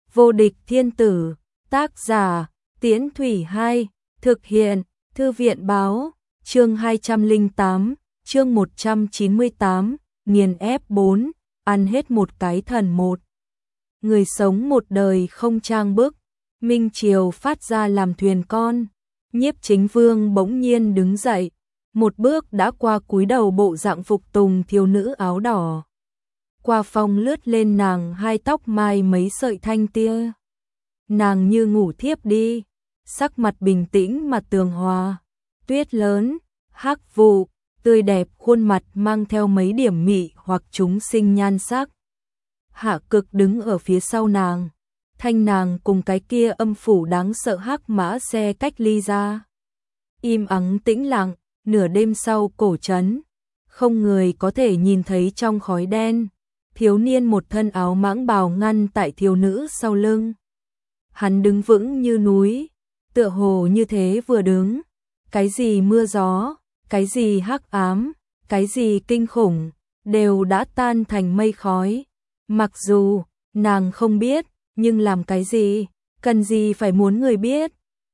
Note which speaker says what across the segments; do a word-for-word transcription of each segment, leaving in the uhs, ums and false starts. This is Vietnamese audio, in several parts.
Speaker 1: Vô địch thiên tử, tác giả, Tiễn Thủy hai, thực hiện, Thư viện báo, chương hai trăm lẻ tám, chương một trăm chín mươi tám, nghiền ép bốn, ăn hết một cái thần một. Người sống một đời không trang bức, Minh Triều phát ra làm thuyền con, Nhiếp Chính Vương bỗng nhiên đứng dậy, một bước đã qua cúi đầu bộ dạng phục tùng thiếu nữ áo đỏ. Qua phong lướt lên nàng hai tóc mai mấy sợi thanh tia. Nàng như ngủ thiếp đi, sắc mặt bình tĩnh mà tường hòa, tuyết lớn, hắc vụ, tươi đẹp khuôn mặt mang theo mấy điểm mị hoặc chúng sinh nhan sắc. Hạ Cực đứng ở phía sau nàng, thanh nàng cùng cái kia âm phủ đáng sợ hắc mã xe cách ly ra. Im ắng tĩnh lặng, nửa đêm sau cổ trấn, không người có thể nhìn thấy trong khói đen. Thiếu niên một thân áo mãng bào ngăn tại thiếu nữ sau lưng. Hắn đứng vững như núi, tựa hồ như thế vừa đứng. Cái gì mưa gió, cái gì hắc ám, cái gì kinh khủng, đều đã tan thành mây khói. Mặc dù, nàng không biết, nhưng làm cái gì, cần gì phải muốn người biết.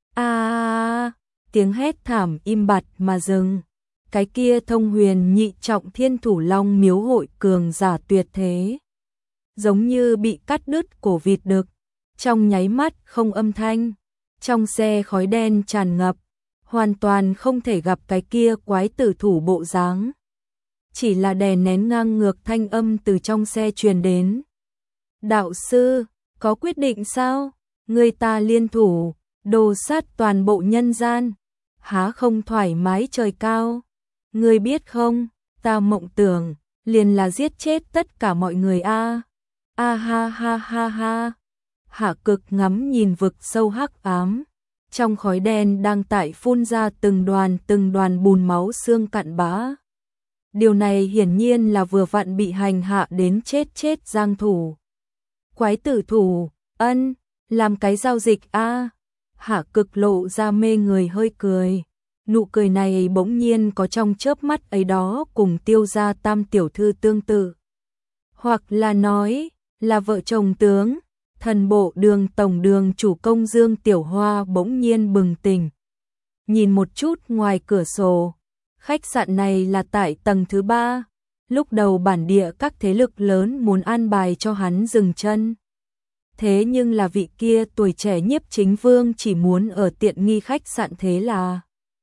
Speaker 1: À, tiếng hét thảm im bặt mà dừng. Cái kia thông huyền nhị trọng thiên thủ long miếu hội cường giả tuyệt thế. Giống như bị cắt đứt cổ vịt đực, trong nháy mắt không âm thanh. Trong xe khói đen tràn ngập, hoàn toàn không thể gặp cái kia quái tử thủ bộ dáng. Chỉ là đè nén ngang ngược thanh âm từ trong xe truyền đến. Đạo sư, có quyết định sao? Người ta liên thủ, đồ sát toàn bộ nhân gian. Há không thoải mái trời cao? Ngươi biết không, ta mộng tưởng, liền là giết chết tất cả mọi người a. A ha ha ha ha. Hạ Cực ngắm nhìn vực sâu hắc ám, trong khói đen đang tại phun ra từng đoàn từng đoàn bùn máu xương cặn bã. Điều này hiển nhiên là vừa vặn bị hành hạ đến chết chết giang thủ. Quái tử thủ, ân, làm cái giao dịch a. Hạ Cực lộ ra mê người hơi cười. Nụ cười này bỗng nhiên có trong chớp mắt ấy đó cùng Tiêu gia tam tiểu thư tương tự. Hoặc là nói, là vợ chồng tướng, thần bộ đường tổng đường chủ công Dương Tiểu Hoa bỗng nhiên bừng tỉnh. Nhìn một chút ngoài cửa sổ, khách sạn này là tại tầng thứ ba, lúc đầu bản địa các thế lực lớn muốn an bài cho hắn dừng chân. Thế nhưng là vị kia tuổi trẻ Nhiếp Chính Vương chỉ muốn ở tiện nghi khách sạn thế là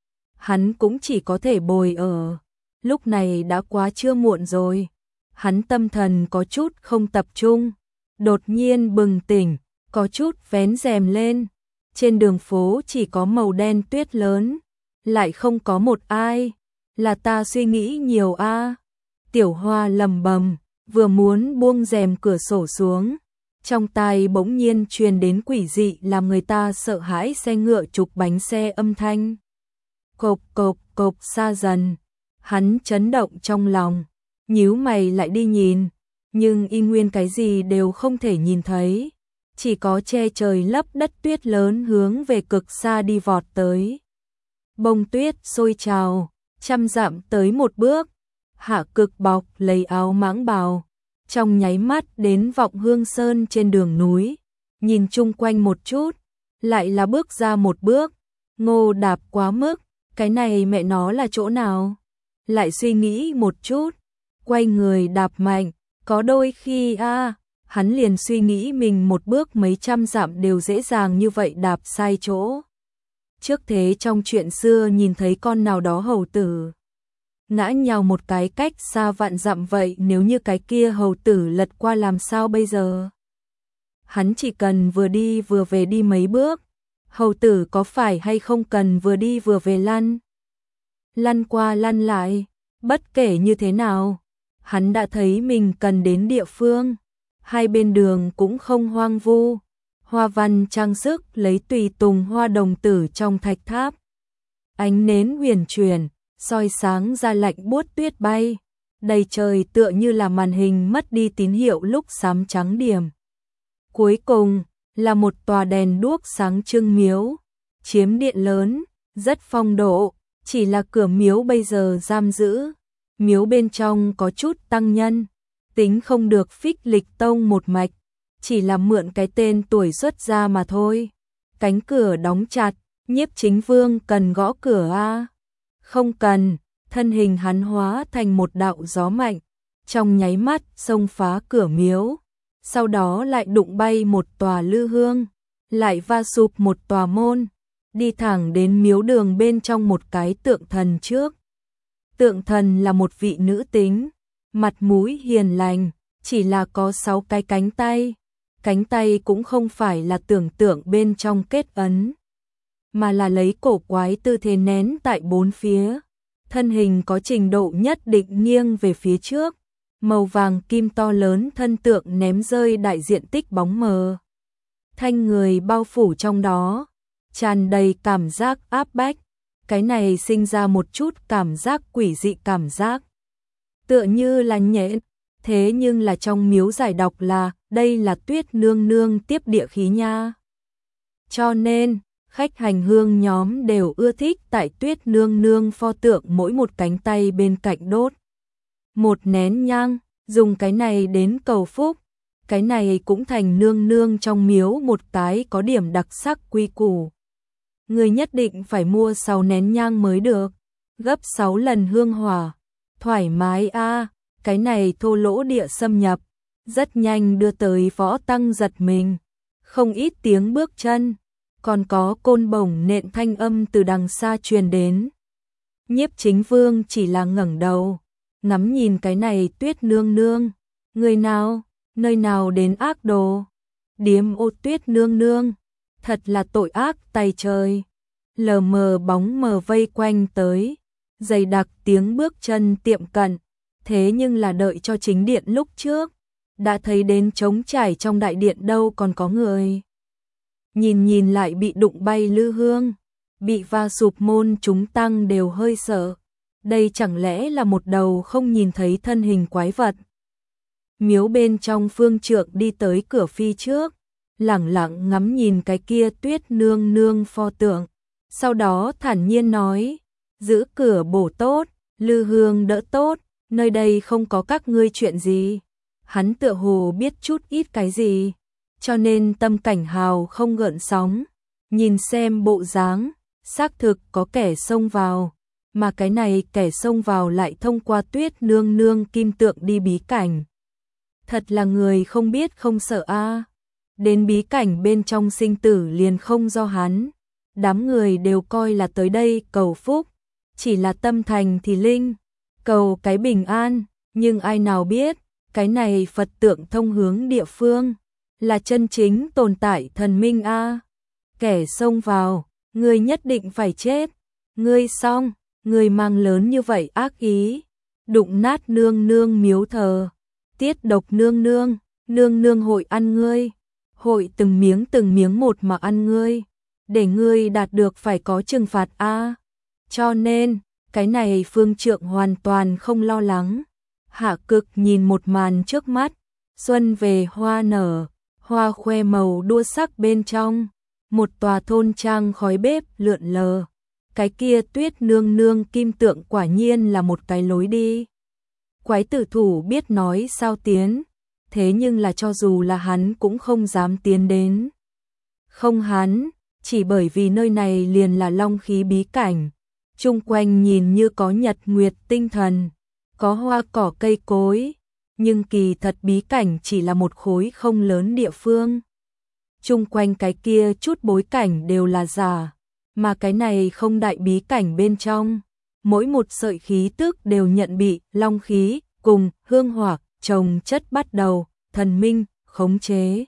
Speaker 1: hắn cũng chỉ có thể bồi ở. Lúc này đã quá trưa muộn rồi. Hắn tâm thần có chút không tập trung. Đột nhiên bừng tỉnh, có chút vén rèm lên. Trên đường phố chỉ có màu đen tuyết lớn. Lại không có một ai. Là ta suy nghĩ nhiều a. Tiểu Hoa lầm bầm, vừa muốn buông rèm cửa sổ xuống. Trong tai bỗng nhiên truyền đến quỷ dị làm người ta sợ hãi xe ngựa trục bánh xe âm thanh. Cộp cộp cộp xa dần, hắn chấn động trong lòng, nhíu mày lại đi nhìn, nhưng y nguyên cái gì đều không thể nhìn thấy, chỉ có che trời lấp đất tuyết lớn hướng về cực xa đi vọt tới. Bông tuyết sôi trào, trăm dặm tới một bước, Hạ Cực bọc lấy áo mãng bào, trong nháy mắt đến Vọng Hương Sơn trên đường núi, nhìn chung quanh một chút, lại là bước ra một bước, ngô đạp quá mức. Cái này mẹ nó là chỗ nào? Lại suy nghĩ một chút, quay người đạp mạnh, có đôi khi a, à, hắn liền suy nghĩ mình một bước mấy trăm dặm đều dễ dàng như vậy đạp sai chỗ. Trước thế trong chuyện xưa nhìn thấy con nào đó hầu tử ngã nhào một cái cách xa vạn dặm vậy, nếu như cái kia hầu tử lật qua làm sao bây giờ? Hắn chỉ cần vừa đi vừa về đi mấy bước. Hầu tử có phải hay không cần vừa đi vừa về lăn? Lăn qua lăn lại, bất kể như thế nào, hắn đã thấy mình cần đến địa phương. Hai bên đường cũng không hoang vu, hoa văn trang sức lấy tùy tùng hoa đồng tử trong thạch tháp. Ánh nến huyền chuyển, soi sáng ra lạnh buốt tuyết bay, đầy trời tựa như là màn hình mất đi tín hiệu lúc xám trắng điểm. Cuối cùng là một tòa đèn đuốc sáng trưng miếu, chiếm điện lớn, rất phong độ, chỉ là cửa miếu bây giờ giam giữ. Miếu bên trong có chút tăng nhân, tính không được Phích Lịch Tông một mạch, chỉ là mượn cái tên tuổi xuất ra mà thôi. Cánh cửa đóng chặt, Nhiếp Chính Vương cần gõ cửa a? Không cần, thân hình hắn hóa thành một đạo gió mạnh, trong nháy mắt xông phá cửa miếu, sau đó lại đụng bay một tòa lư hương, lại va sụp một tòa môn, đi thẳng đến miếu đường bên trong một cái tượng thần trước. Tượng thần là một vị nữ tính, mặt mũi hiền lành, chỉ là có sáu cái cánh tay. Cánh tay cũng không phải là tưởng tượng bên trong kết ấn, mà là lấy cổ quái tư thế nén tại bốn phía. Thân hình có trình độ nhất định nghiêng về phía trước, màu vàng kim to lớn thân tượng ném rơi đại diện tích bóng mờ. Thanh người bao phủ trong đó, tràn đầy cảm giác áp bách, cái này sinh ra một chút cảm giác quỷ dị cảm giác. Tựa như là nhện, thế nhưng là trong miếu giải đọc là đây là Tuyết Nương Nương tiếp địa khí nha. Cho nên, khách hành hương nhóm đều ưa thích tại Tuyết Nương Nương pho tượng mỗi một cánh tay bên cạnh đốt một nén nhang, dùng cái này đến cầu phúc. Cái này cũng thành nương nương trong miếu một cái có điểm đặc sắc quy củ. Người nhất định phải mua sáu nén nhang mới được, gấp sáu lần hương hỏa. Thoải mái a, cái này thô lỗ địa xâm nhập, rất nhanh đưa tới Võ Tăng giật mình. Không ít tiếng bước chân, còn có côn bổng nện thanh âm từ đằng xa truyền đến. Nhiếp Chính Vương chỉ là ngẩng đầu, ngắm nhìn cái này Tuyết Nương Nương. Người nào, nơi nào đến ác đồ? Điếm ô Tuyết Nương Nương, thật là tội ác tày trời. Lờ mờ bóng mờ vây quanh tới, dày đặc tiếng bước chân tiệm cận, thế nhưng là đợi cho chính điện lúc trước, đã thấy đến trống trải trong đại điện đâu còn có người. Nhìn nhìn lại bị đụng bay lư hương, bị va sụp môn chúng tăng đều hơi sợ. Đây chẳng lẽ là một đầu không nhìn thấy thân hình quái vật? Miếu bên trong phương trượng đi tới cửa phi trước, lẳng lặng ngắm nhìn cái kia Tuyết Nương Nương pho tượng, sau đó thản nhiên nói, giữ cửa bổ tốt, lư hương đỡ tốt, nơi đây không có các ngươi chuyện gì. Hắn tựa hồ biết chút ít cái gì, cho nên tâm cảnh hào không gợn sóng, nhìn xem bộ dáng, xác thực có kẻ xông vào, mà cái này kẻ xông vào lại thông qua Tuyết Nương Nương kim tượng đi bí cảnh. Thật là người không biết không sợ a. Đến bí cảnh bên trong sinh tử liền không do hắn, đám người đều coi là tới đây cầu phúc, chỉ là tâm thành thì linh, cầu cái bình an, nhưng ai nào biết, cái này Phật tượng thông hướng địa phương, là chân chính tồn tại thần minh a. Kẻ xông vào, ngươi nhất định phải chết, ngươi xong, ngươi mang lớn như vậy ác ý, đụng nát nương nương miếu thờ, tiết độc nương nương, nương nương hội ăn ngươi, hội từng miếng từng miếng một mà ăn ngươi, để ngươi đạt được phải có trừng phạt a. Cho nên, cái này phương trượng hoàn toàn không lo lắng. Hạ Cực nhìn một màn trước mắt, xuân về hoa nở, hoa khoe màu đua sắc bên trong, một tòa thôn trang khói bếp lượn lờ. Cái kia Tuyết Nương Nương kim tượng quả nhiên là một cái lối đi. Quái tử thủ biết nói sao tiến, thế nhưng là cho dù là hắn cũng không dám tiến đến. Không hắn, chỉ bởi vì nơi này liền là long khí bí cảnh, chung quanh nhìn như có nhật nguyệt tinh thần, có hoa cỏ cây cối, nhưng kỳ thật bí cảnh chỉ là một khối không lớn địa phương. Chung quanh cái kia chút bối cảnh đều là giả, mà cái này không đại bí cảnh bên trong, mỗi một sợi khí tức đều nhận bị long khí cùng hương hỏa chồng chất bắt đầu, thần minh khống chế.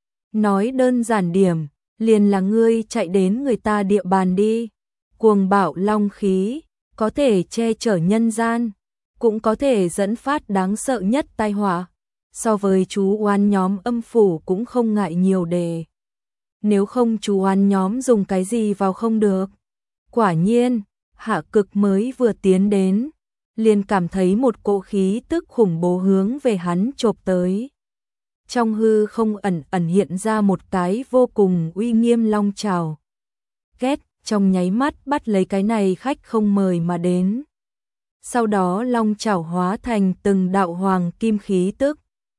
Speaker 1: Nói đơn giản điểm, liền là ngươi chạy đến người ta địa bàn đi. Cuồng bạo long khí, có thể che chở nhân gian, cũng có thể dẫn phát đáng sợ nhất tai họa. So với chú oan nhóm âm phủ cũng không ngại nhiều đề. Nếu không chú oan nhóm dùng cái gì vào không được. Quả nhiên, Hạ Cực mới vừa tiến đến, liền cảm thấy một cỗ khí tức khủng bố hướng về hắn chộp tới. Trong hư không ẩn ẩn hiện ra một cái vô cùng uy nghiêm long trào. Ghét, trong nháy mắt bắt lấy cái này khách không mời mà đến. Sau đó long trảo hóa thành từng đạo hoàng kim khí tức.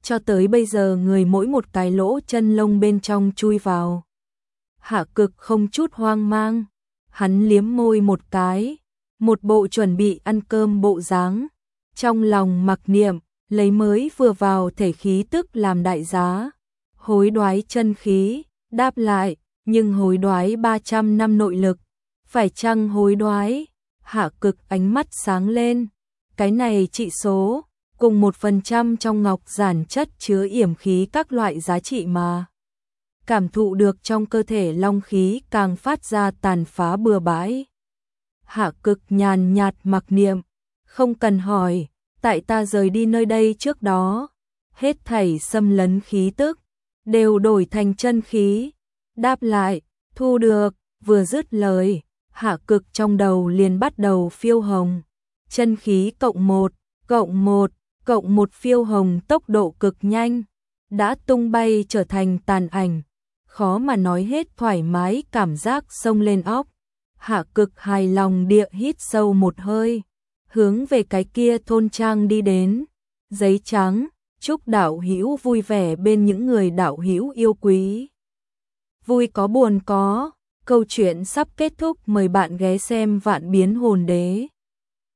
Speaker 1: cho tới bây giờ người mỗi một cái lỗ chân lông bên trong chui vào. Hạ Cực không chút hoang mang, hắn liếm môi một cái, một bộ chuẩn bị ăn cơm bộ dáng, trong lòng mặc niệm, lấy mới vừa vào thể khí tức làm đại giá, hối đoái chân khí, đáp lại, nhưng hối đoái ba trăm năm nội lực, phải chăng hối đoái? Hạ Cực ánh mắt sáng lên, cái này trị số, cùng một phần trăm trong ngọc giản chất chứa yểm khí các loại giá trị mà. Cảm thụ được trong cơ thể long khí càng phát ra tàn phá bừa bãi. Hạ Cực nhàn nhạt mặc niệm, không cần hỏi, tại ta rời đi nơi đây trước đó, hết thảy xâm lấn khí tức, đều đổi thành chân khí. Đáp lại, thu được, vừa dứt lời, Hạ Cực trong đầu liền bắt đầu phiêu hồng. Chân khí cộng một, cộng một, cộng một phiêu hồng tốc độ cực nhanh, đã tung bay trở thành tàn ảnh. Khó mà nói hết thoải mái cảm giác xông lên óc. Hạ Cực hài lòng địa hít sâu một hơi, hướng về cái kia thôn trang đi đến. Giấy trắng, chúc đạo hữu vui vẻ bên những người đạo hữu yêu quý. Vui có buồn có, câu chuyện sắp kết thúc, mời bạn ghé xem Vạn Biến Hồn Đế.